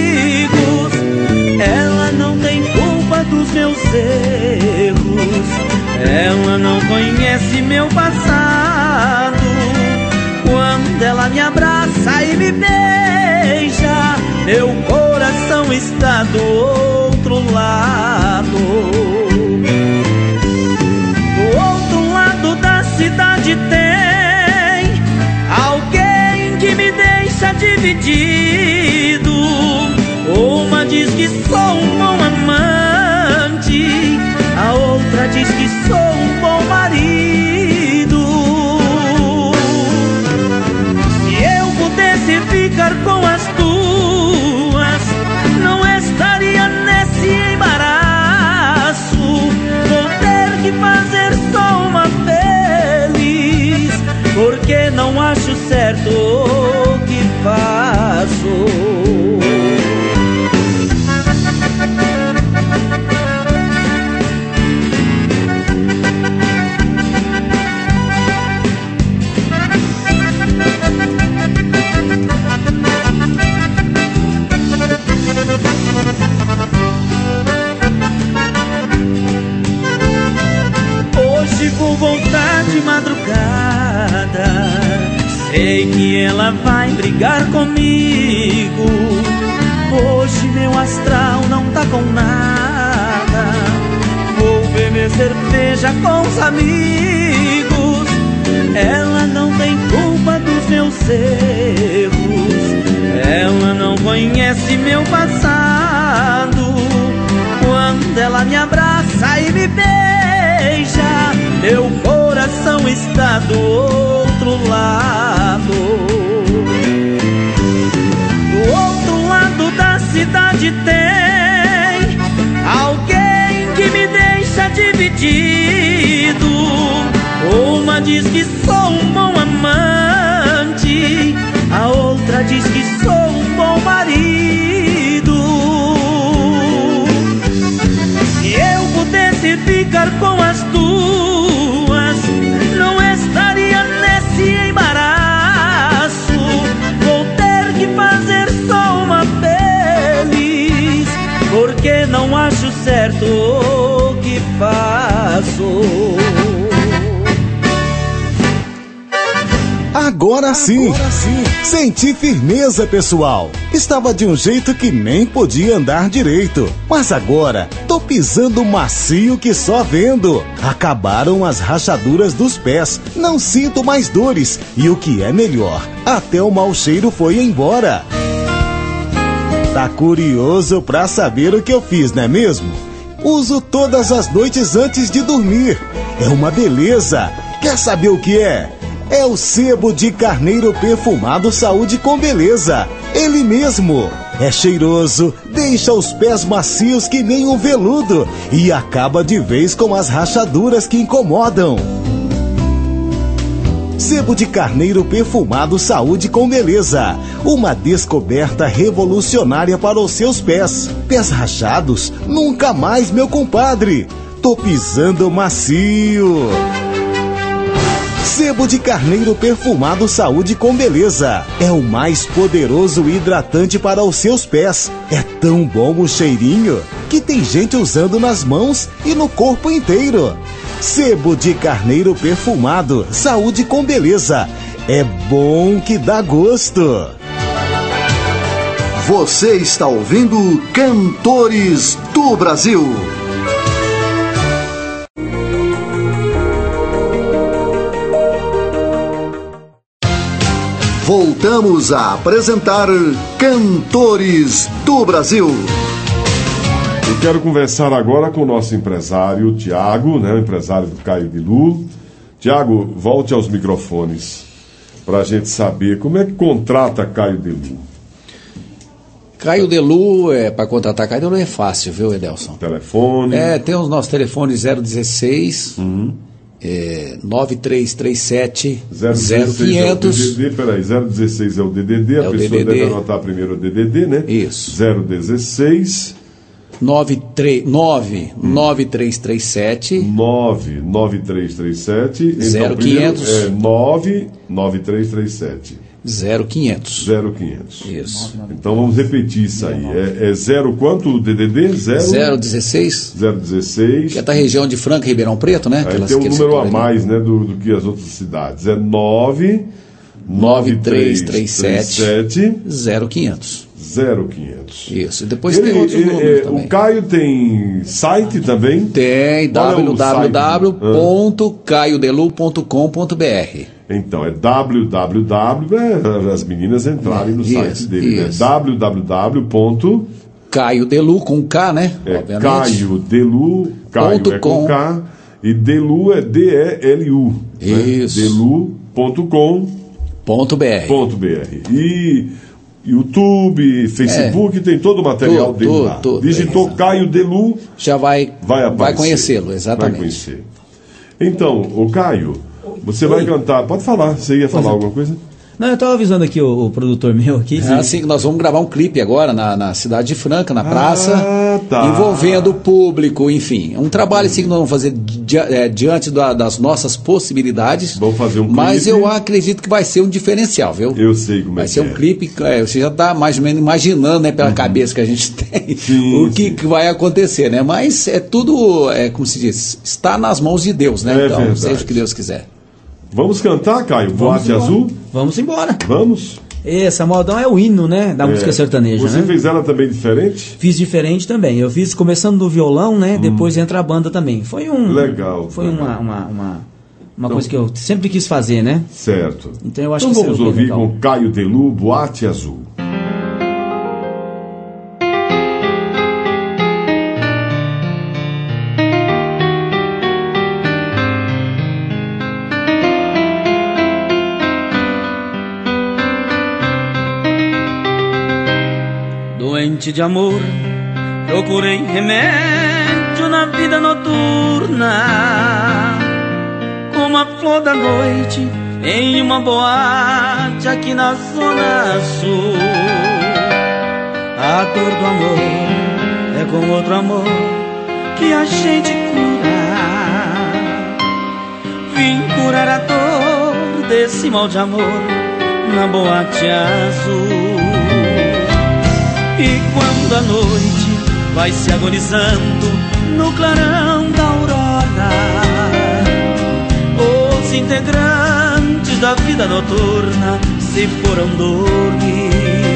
Ela não tem culpa dos meus erros, ela não conhece meu passado. Quando ela me abraça e me beija, meu coração está do outro lado. Do outro lado da cidade tem alguém que me deixa dividido. Uma diz que sou um bom amante, a outra diz que sou um bom marido. Se eu pudesse ficar com as duas, não estaria nesse embaraço. Vou ter que fazer só uma feliz, porque não acho certo o que faço. Hoje vou voltar de madrugada, sei que ela vai brigar comigo. Hoje meu astral não tá com nada, vou beber cerveja com os amigos. Ela não tem culpa dos meus erros, ela não conhece meu passado. Quando ela me abraça e me beija, meu coração está do outro lado. Do outro lado da cidade tem alguém que me perdido. Uma diz que sou um bom amante, a outra diz que sou um bom marido. Se eu pudesse ficar com as duas, não estaria nesse embaraço. Vou ter que fazer só uma feliz, porque não acho certo o que faço. Agora sim. Agora sim, senti firmeza, pessoal. Estava de um jeito que nem podia andar direito, mas agora tô pisando macio que só vendo. Acabaram as rachaduras dos pés, não sinto mais dores e o que é melhor, até o mau cheiro foi embora. Tá curioso pra saber o que eu fiz, não é mesmo? Uso todas as noites antes de dormir. É uma beleza. Quer saber o que é? É o sebo de carneiro perfumado Saúde com Beleza. Ele mesmo. É cheiroso, deixa os pés macios que nem um veludo e acaba de vez com as rachaduras que incomodam. Sebo de carneiro perfumado Saúde com Beleza. Uma descoberta revolucionária para os seus pés. Pés rachados? Nunca mais, meu compadre. Tô pisando macio. Sebo de carneiro perfumado Saúde com Beleza. É o mais poderoso hidratante para os seus pés. É tão bom o cheirinho que tem gente usando nas mãos e no corpo inteiro. Sebo de carneiro perfumado Saúde com Beleza. É bom que dá gosto. Você está ouvindo Cantores do Brasil. Voltamos a apresentar Cantores do Brasil. Eu quero conversar agora com o nosso empresário Tiago, né, o empresário do Caio de Lu. Tiago, volte aos microfones para a gente saber como é que contrata Caio de Lu. Caio de Lu, é, para contratar Caio de Lu é fácil, viu, Edelson? Telefone? É, tem os nossos telefones zero dezesseis, Uhum. É, nove três três sete zero zero quinhentos. É o D D D, peraí, zero dezesseis é o D D D, é a o pessoa D D D. deve anotar primeiro o D D D, né? Isso. zero dezesseis nove três três sete nove nove três três sete zero quinhentos. É nove nove três três sete zero quinhentos. zero quinhentos. Isso. Então vamos repetir isso aí. É, é zero quanto o D D D? Zero, zero dezesseis. zero dezesseis. Que é da região de Franca e Ribeirão Preto, né? Aí Aquelas, tem um número a ali. mais, né, do, do que as outras cidades. É nove nove três três sete zero quinhentos. zero quinhentos. Isso. E depois Ele, tem outros ele, números é, também. O Caio tem site também? Tem, Qual é o w w w ponto caio de lu ponto com ponto b r. Então, é www, é, as meninas entrarem no Isso, site dele, isso. né? www. Caio de Lu com K, né? É Obviamente. Caio Delu, Caio Ponto é com com. K, e Delu é D E L U. Isso. Né? delu ponto com Ponto br. ponto b r. E YouTube, Facebook, tem todo o material Tudo, dele tudo, lá. tudo, Digitou é, Caio Delu, Já vai, vai aparecer. vai conhecê-lo, exatamente. Vai conhecer. Então, o Caio, você vai cantar. Pode falar, você ia falar alguma coisa? Não, eu estava avisando aqui o, o produtor meu aqui. É assim que nós vamos gravar um clipe agora na, na cidade de Franca, na praça, Ah, tá. envolvendo o público, enfim. Um trabalho assim que nós vamos fazer di é, diante da, das nossas possibilidades. Vamos fazer um clipe. Mas eu acredito que vai ser um diferencial, viu? Eu sei como Vai é que ser um é. clipe, é, você já está mais ou menos imaginando, né, pela cabeça que a gente tem, Sim, o que, sim. que vai acontecer, né? Mas é tudo, é, como se diz, está nas mãos de Deus, né? É então, verdade. seja o que Deus quiser. Vamos cantar, Caio? Boate embora. Azul? Vamos embora. Vamos? Essa modão é o hino, né? Da música É. sertaneja, Você né? fez ela também diferente? Fiz diferente também. Eu fiz começando no violão, né? Depois entra a banda também. Foi um. Legal, Foi legal. uma, uma, uma, uma Então- coisa que eu sempre quis fazer, né? Certo. Então eu acho então que vamos seria bem ouvir legal. com Caio Delu, Boate Azul. Doente de amor, procurei remédio na a vida noturna, como a flor da noite em uma boate aqui na Zona Sul. A dor do amor é com outro amor que a gente cura. Vim curar a dor desse mal de amor na boate azul. E quando a noite vai se agonizando no clarão da aurora, os integrantes da vida noturna se foram dormir.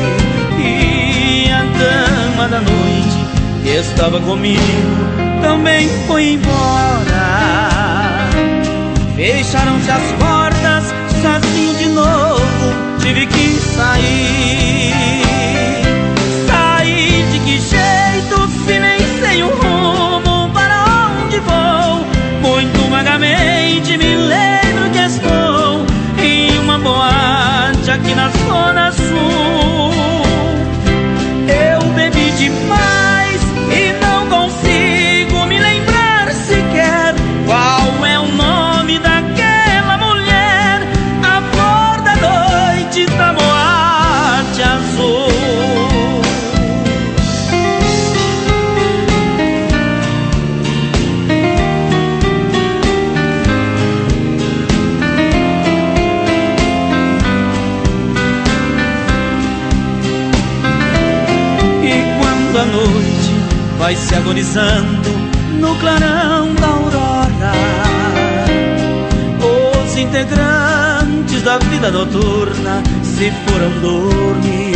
E a dama da noite que estava comigo também foi embora. Fecharam-se as portas, sozinho de novo tive que sair. Sair de que jeito se nem sei o rumo para onde vou? Muito vagamente me lembro que estou em uma boate aqui na Zona Sul. Eu bebi demais e não consigo me lembrar sequer qual é o nome daquela mulher, a flor da noite da boate azul. A noite vai se agonizando no clarão da aurora, os integrantes da vida noturna se foram dormir.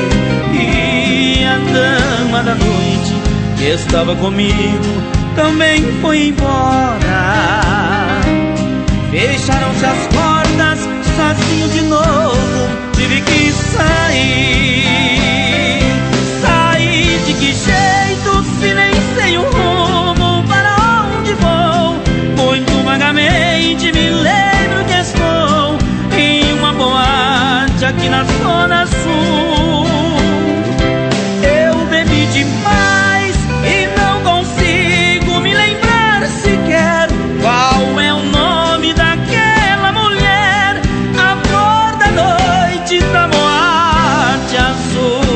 E a dama da noite que estava comigo também foi embora. Fecharam-se as portas, sozinho de novo tive que sair. De que jeito se nem sei o rumo para onde vou? Muito vagamente me lembro que estou em uma boate aqui na Zona Sul. Eu bebi demais e não consigo me lembrar sequer qual é o nome daquela mulher, a flor da noite da boate azul.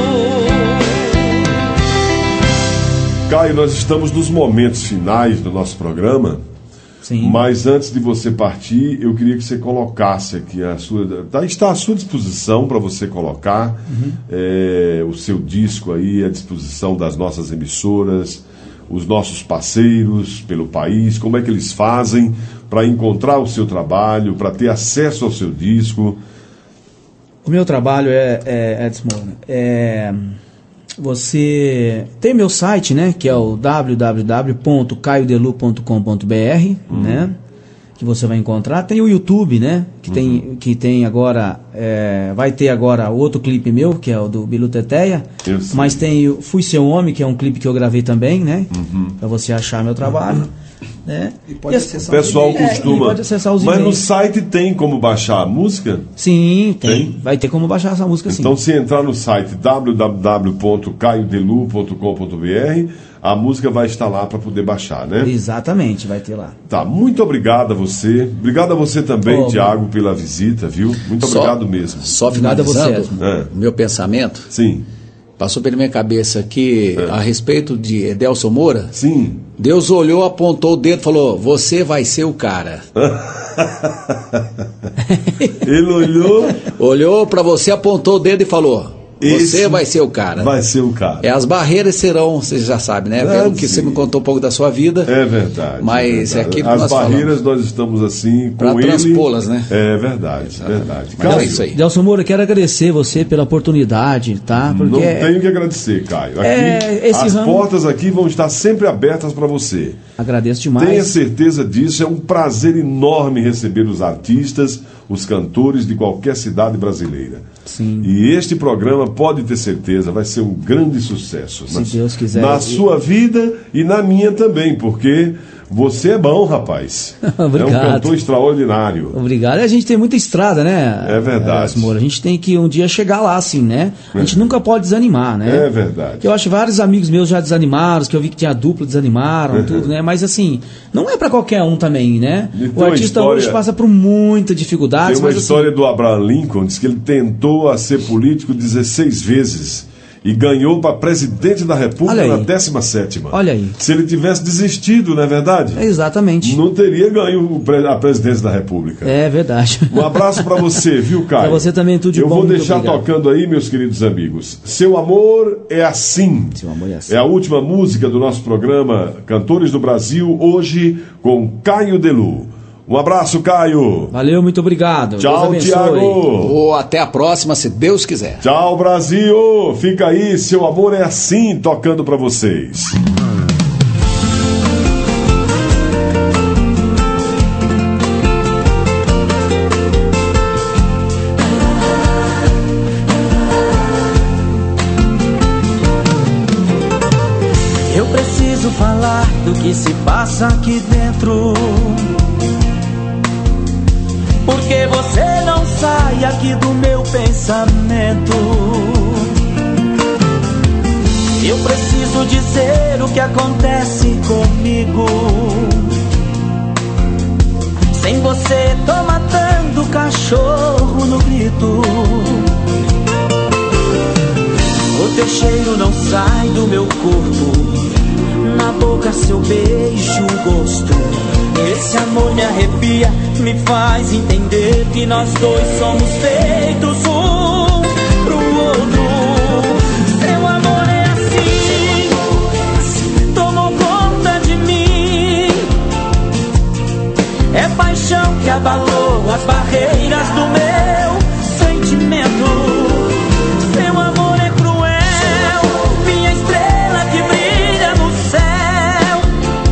Caio, nós estamos nos momentos finais do nosso programa. Sim. Mas antes de você partir, eu queria que você colocasse aqui a sua... Tá, está à sua disposição para você colocar uhum. é, o seu disco aí à disposição das nossas emissoras, os nossos parceiros pelo país, como é que eles fazem para encontrar o seu trabalho, para ter acesso ao seu disco. O meu trabalho é, é Edson Moura, é... Você tem meu site, né, que é o w w w ponto caio delu ponto com ponto b r, uhum. né, que você vai encontrar. Tem o YouTube, né, que, uhum. tem, que tem agora, é, vai ter agora outro clipe meu, que é o do Bilu Teteia, mas tem o Fui Seu Homem, que é um clipe que eu gravei também, né, uhum. para você achar meu trabalho. Uhum. Né? E pode e acessar o pessoal costuma. É, pode acessar os Mas e-mails. No site tem como baixar a música? Sim, tem. tem. Vai ter como baixar essa música, sim. Então, se entrar no site w w w ponto caio delu ponto com ponto b r, a música vai estar lá para poder baixar, né? Exatamente, vai ter lá. Tá, muito obrigado a você. Obrigado a você também, oh, Tiago, pela visita, viu? Muito só, obrigado mesmo. Só finalizando é. meu pensamento. Sim. Passou pela minha cabeça aqui é. a respeito de Edelson Moura. Sim. Deus olhou, apontou o dedo e falou: você vai ser o cara. Ele olhou. Olhou para você, apontou o dedo e falou: você vai ser o cara. Vai ser o cara. É, as barreiras serão, você já sabe, né? É, Pelo que sim. você me contou um pouco da sua vida. É verdade. Mas é verdade. aquilo que As nós barreiras falamos. Nós estamos assim com pra ele. Para transpô-las, né? É verdade, Exatamente. verdade. Mas é isso aí. Delson Moura, quero agradecer você pela oportunidade, tá? Porque não tenho que agradecer, Caio. Aqui, é, esse as ramo... portas aqui vão estar sempre abertas para você. Agradeço demais. Tenha certeza disso. É um prazer enorme receber os artistas, os cantores de qualquer cidade brasileira. Sim. E este programa, pode ter certeza, vai ser um grande sucesso. Se na, Deus quiser. Na e... sua vida e na minha também, porque Você é bom, rapaz. Obrigado. É um cantor extraordinário. Obrigado. A gente tem muita estrada, né? É verdade. Moura. A gente tem que um dia chegar lá, assim, né? A gente é. nunca pode desanimar, né? É verdade. Eu acho que vários amigos meus já desanimaram, que eu vi que tinha dupla, desanimaram, uhum. tudo, né? Mas assim, não é pra qualquer um também, né? O artista história... hoje passa por muita dificuldade. Tem uma mas, história assim... do Abraham Lincoln, diz que ele tentou a ser político dezesseis vezes. E ganhou para presidente da República na décima sétima. Olha aí. Se ele tivesse desistido, não é verdade? É exatamente. Não teria ganho a presidência da República. É verdade. Um abraço para você, viu, Caio? Para você também, tudo de Eu bom. Eu vou deixar tocando aí, meus queridos amigos. Seu Amor é Assim. Seu Amor é Assim. É a última música do nosso programa Cantores do Brasil, hoje com Caio Delu. Um abraço, Caio. Valeu, muito obrigado. Tchau, Tiago. Oh, até a próxima, se Deus quiser. Tchau, Brasil. Fica aí, Seu Amor é Assim, tocando pra vocês. Eu preciso falar do que se passa aqui dentro, porque você não sai aqui do meu pensamento. Eu preciso dizer o que acontece comigo. Sem você tô matando cachorro no grito. O teu cheiro não sai do meu corpo, na boca seu beijo, gosto. Esse amor me arrepia, me faz entender que nós dois somos feitos um pro outro. Seu amor é assim, tomou conta de mim. É paixão que abalou as barreiras do meu sentimento. Seu amor é cruel, minha estrela que brilha no céu,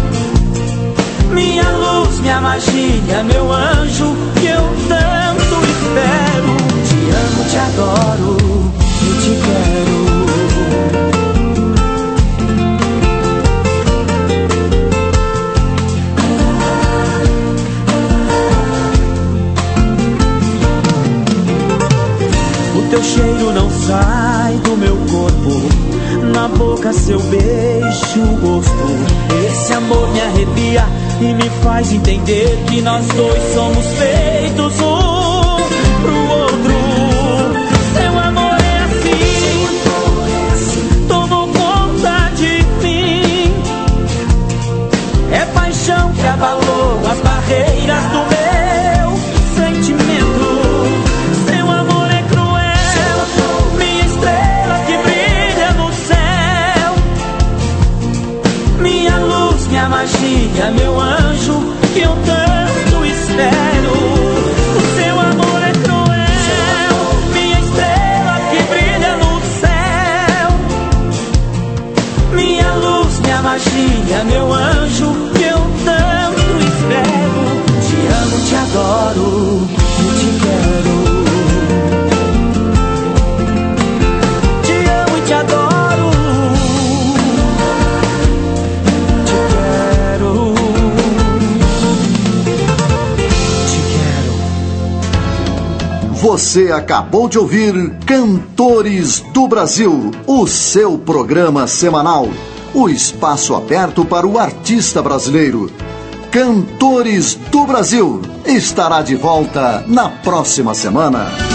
minha luz, minha magia, meu anjo que eu tanto espero. Te amo, te adoro, eu te quero. O teu cheiro não sai do meu corpo, na boca seu beijo, gosto. Esse amor me arrepia e me faz entender que nós dois somos feitos um pro outro. Seu amor é assim, tomou conta de mim. É paixão que abalou as barreiras do meu sentimento. Seu amor é cruel, minha estrela que brilha no céu, minha luz, minha magia, meu anjo que eu tanto espero. O seu amor é cruel, minha estrela que brilha no céu, minha luz, minha magia, meu anjo que eu tanto espero. Te amo, te adoro, eu te quero. Te amo e te adoro, te quero. Você acabou de ouvir Cantores do Brasil, o seu programa semanal, o espaço aberto para o artista brasileiro. Cantores do Brasil estará de volta na próxima semana.